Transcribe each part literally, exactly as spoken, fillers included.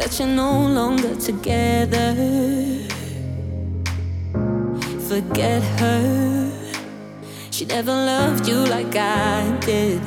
that you're no longer together. Forget her, she never loved you like I did.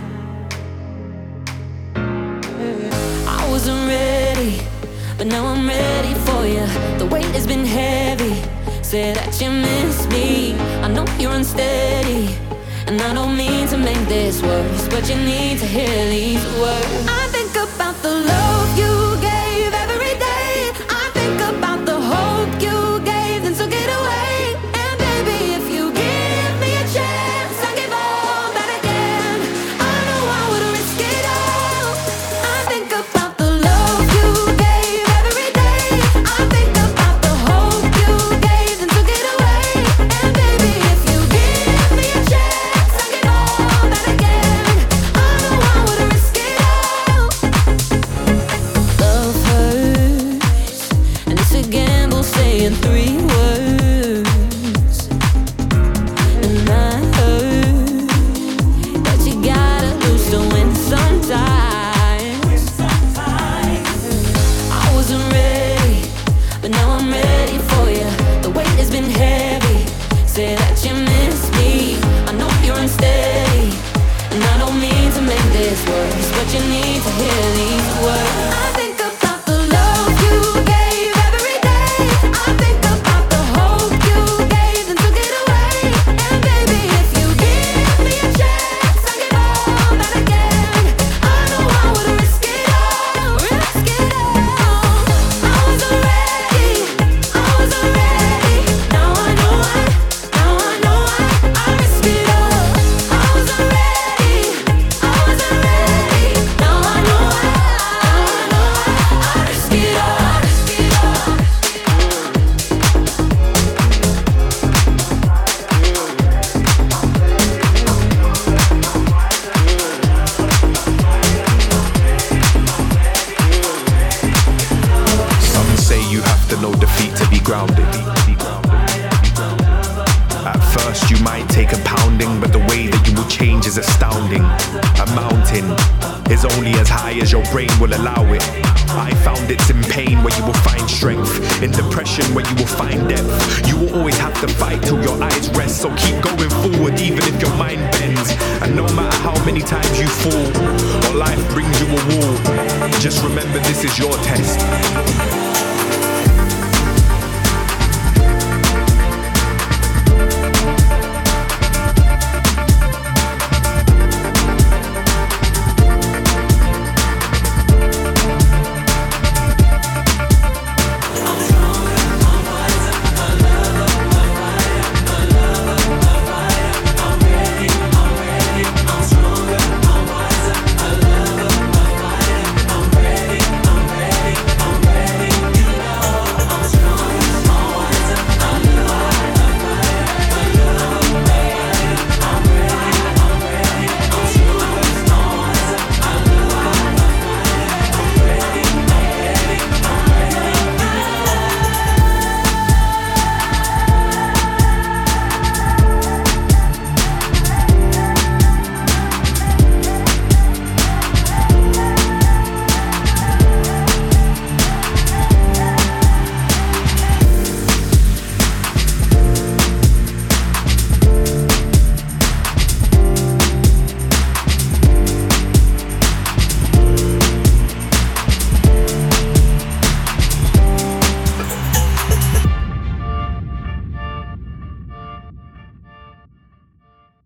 I wasn't ready, but now I'm ready for you. The weight has been heavy, say that you miss me. I know you're unsteady, and I don't mean to make this worse, but you need to hear these words. I think about the love you gave every day. I think about the hope you gave, then took it away. And baby, if you give me a chance, I'll give all that again. I know I would risk it all. I think about the love you gave every day. I think about the hope you gave, then took it away. And baby, if you give me a chance, I'll give all that again. I know I would risk it all. Love hurts, and it's a gamble saying three words. And I heard that you gotta lose to win sometimes. I wasn't ready, but now I'm ready for you. The weight has been heavy, say that you miss me. I know you're unsteady, and I don't mean to make this worse, but you need to hear these words. I think about the love you gave every day. I think about the hope you gave, then took it away. And baby, if you give me a chance, I'll give all that again. I know I would risk it all, risk it all. I wasn't ready, I wasn't ready. Now I know I, now I know I, I risk it all. I wasn't ready, I wasn't ready. Now I know I, now I know I, I risk it all, risk it all. Some say you have to know defeat to be grounded. At first you might take a pounding, but the way that you will change is astounding. A mountain is only as high as your brain will allow it. I found it's in pain where you will find strength, in depression where you will find depth. You will always have to fight till your eyes rest, so keep going forward even if your mind bends. And no matter how many times you fall, or life brings you a wall, just remember this is your test.